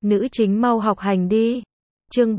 Nữ chính mau học hành đi. Chương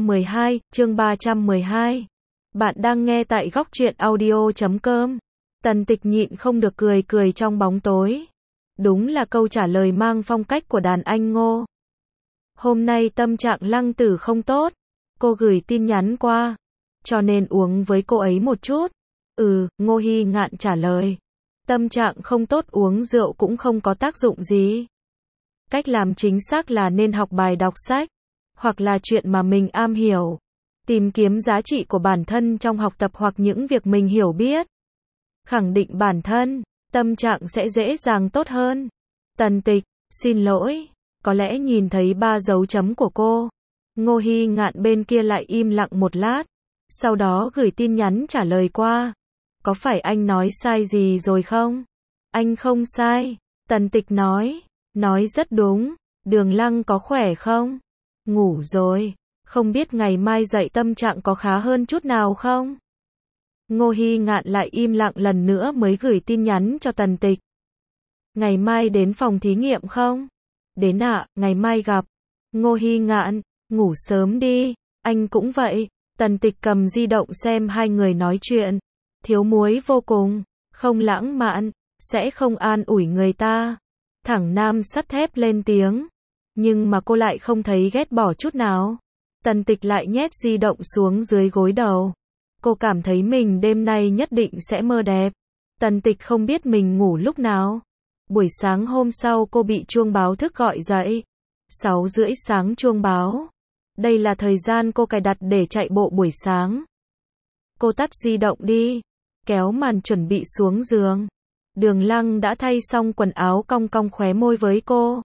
312. Bạn đang nghe tại góc truyện audio.com. Tần Tịch nhịn không được cười trong bóng tối. Đúng là câu trả lời mang phong cách của đàn anh Ngô. Hôm nay tâm trạng Lăng Tử không tốt. Cô gửi tin nhắn qua. Cho nên uống với cô ấy một chút. Ngô Hy Ngạn trả lời. Tâm trạng không tốt uống rượu cũng không có tác dụng gì. Cách làm chính xác là nên học bài đọc sách. Hoặc là chuyện mà mình am hiểu. Tìm kiếm giá trị của bản thân trong học tập hoặc những việc mình hiểu biết. Khẳng định bản thân, tâm trạng sẽ dễ dàng tốt hơn. Tần Tịch, xin lỗi. Có lẽ nhìn thấy 3 dấu chấm của cô. Ngô Hy Ngạn bên kia lại im lặng một lát. Sau đó gửi tin nhắn trả lời qua. Có phải anh nói sai gì rồi không? Anh không sai. Tần Tịch nói. Nói rất đúng. Đường Lăng có khỏe không? Ngủ rồi. Không biết ngày mai dậy tâm trạng có khá hơn chút nào không? Ngô Hy Ngạn lại im lặng lần nữa mới gửi tin nhắn cho Tần Tịch. Ngày mai đến phòng thí nghiệm không? Đến ạ, ngày mai gặp. Ngô Hy Ngạn, ngủ sớm đi. Anh cũng vậy. Tần Tịch cầm di động xem hai người nói chuyện. Thiếu muối vô cùng. Không lãng mạn. Sẽ không an ủi người ta. Thẳng nam sắt thép lên tiếng. Nhưng mà cô lại không thấy ghét bỏ chút nào. Tần Tịch lại nhét di động xuống dưới gối đầu. Cô cảm thấy mình đêm nay nhất định sẽ mơ đẹp. Tần Tịch không biết mình ngủ lúc nào. Buổi sáng hôm sau cô bị chuông báo thức gọi dậy. 6:30 sáng chuông báo. Đây là thời gian cô cài đặt để chạy bộ buổi sáng. Cô tắt di động đi. Kéo màn chuẩn bị xuống giường. Đường Lăng đã thay xong quần áo cong cong khóe môi với cô.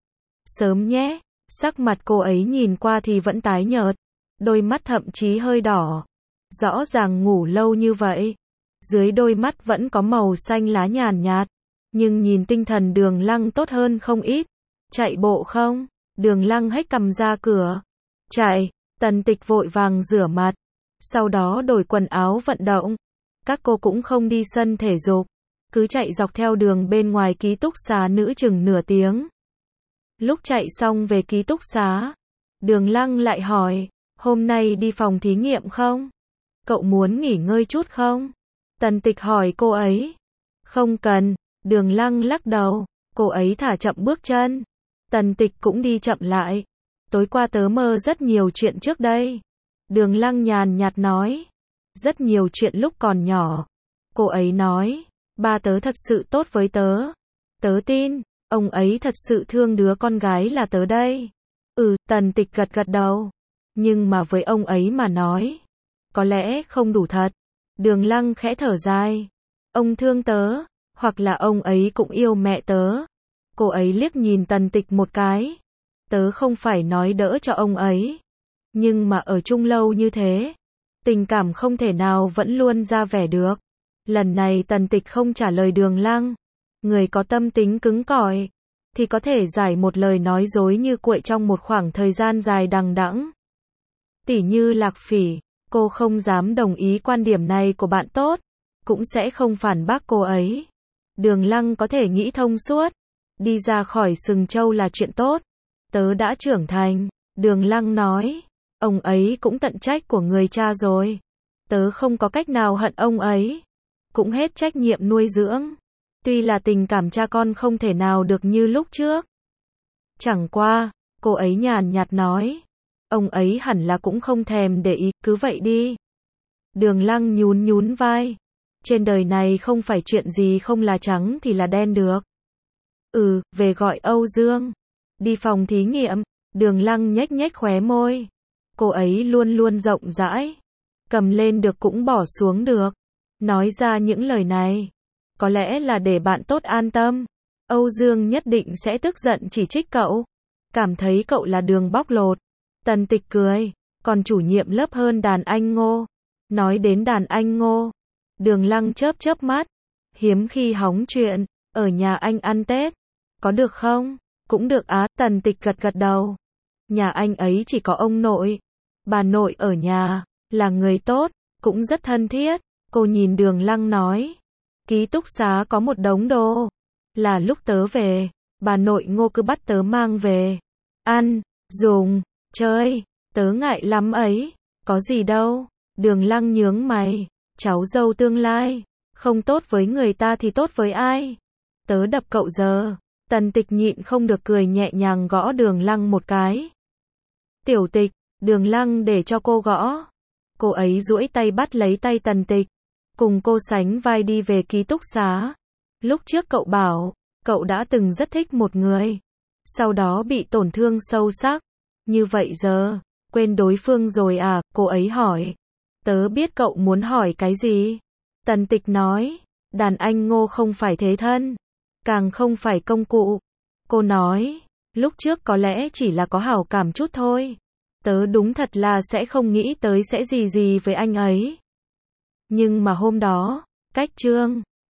Sớm nhé. Sắc mặt cô ấy nhìn qua thì vẫn tái nhợt. Đôi mắt thậm chí hơi đỏ. Rõ ràng ngủ lâu như vậy. Dưới đôi mắt vẫn có màu xanh lá nhàn nhạt. Nhưng nhìn tinh thần Đường Lăng tốt hơn không ít. Chạy bộ không? Đường Lăng hếch cằm ra cửa. Chạy. Tần Tịch vội vàng rửa mặt. Sau đó đổi quần áo vận động. Các cô cũng không đi sân thể dục. Cứ chạy dọc theo đường bên ngoài ký túc xá nữ chừng nửa tiếng. Lúc chạy xong về ký túc xá, Đường Lăng lại hỏi, hôm nay đi phòng thí nghiệm không? Cậu muốn nghỉ ngơi chút không? Tần Tịch hỏi cô ấy. Không cần. Đường Lăng lắc đầu. Cô ấy thả chậm bước chân. Tần Tịch cũng đi chậm lại. Tối qua tớ mơ rất nhiều chuyện trước đây. Đường Lăng nhàn nhạt nói. Rất nhiều chuyện lúc còn nhỏ. Cô ấy nói. Ba tớ thật sự tốt với tớ. Tớ tin. Ông ấy thật sự thương đứa con gái là tớ đây. Tần Tịch gật đầu. Nhưng mà với ông ấy mà nói. Có lẽ không đủ thật. Đường Lăng khẽ thở dài. Ông thương tớ. Hoặc là ông ấy cũng yêu mẹ tớ. Cô ấy liếc nhìn Tần Tịch một cái. Tớ không phải nói đỡ cho ông ấy. Nhưng mà ở chung lâu như thế. Tình cảm không thể nào vẫn luôn ra vẻ được. Lần này Tần Tịch không trả lời Đường Lăng. Người có tâm tính cứng cỏi thì có thể giải một lời nói dối như cuội trong một khoảng thời gian dài đằng đẵng. Tỉ như Lạc Phỉ, cô không dám đồng ý quan điểm này của bạn tốt, cũng sẽ không phản bác cô ấy. Đường Lăng có thể nghĩ thông suốt, đi ra khỏi sừng trâu là chuyện tốt. Tớ đã trưởng thành, Đường Lăng nói, ông ấy cũng tận trách của người cha rồi. Tớ không có cách nào hận ông ấy, cũng hết trách nhiệm nuôi dưỡng. Tuy là tình cảm cha con không thể nào được như lúc trước. Chẳng qua, cô ấy nhàn nhạt nói. Ông ấy hẳn là cũng không thèm để ý, cứ vậy đi. Đường Lăng nhún vai. Trên đời này không phải chuyện gì không là trắng thì là đen được. Về gọi Âu Dương. Đi phòng thí nghiệm. Đường Lăng nhếch khóe môi. Cô ấy luôn luôn rộng rãi. Cầm lên được cũng bỏ xuống được. Nói ra những lời này. Có lẽ là để bạn tốt an tâm. Âu Dương nhất định sẽ tức giận chỉ trích cậu. Cảm thấy cậu là đường bóc lột. Tần Tịch cười. Còn chủ nhiệm lớp hơn đàn anh Ngô. Nói đến đàn anh Ngô. Đường Lăng chớp mắt. Hiếm khi hóng chuyện. Ở nhà anh ăn Tết. Có được không? Cũng được á. Tần Tịch gật đầu. Nhà anh ấy chỉ có ông nội. Bà nội ở nhà. Là người tốt. Cũng rất thân thiết. Cô nhìn Đường Lăng nói. Ký túc xá có một đống đồ. Là lúc tớ về, bà nội Ngô cứ bắt tớ mang về. ăn, dùng, chơi, tớ ngại lắm ấy, có gì đâu. Đường Lăng nhướng mày, cháu dâu tương lai, không tốt với người ta thì tốt với ai? Tớ đập cậu giờ. Tần Tịch nhịn không được cười nhẹ nhàng gõ Đường Lăng một cái. Tiểu Tịch, Đường Lăng để cho cô gõ. Cô ấy duỗi tay bắt lấy tay Tần Tịch, cùng cô sánh vai đi về ký túc xá. Lúc trước cậu bảo, cậu đã từng rất thích một người, sau đó bị tổn thương sâu sắc. Như vậy giờ, quên đối phương rồi à? Cô ấy hỏi. Tớ biết cậu muốn hỏi cái gì. Tần Tịch nói, đàn anh Ngô không phải thế thân, càng không phải công cụ. Cô nói, lúc trước có lẽ chỉ là có hảo cảm chút thôi. Tớ đúng thật là sẽ không nghĩ tới sẽ gì với anh ấy. Nhưng mà hôm đó, cách Trương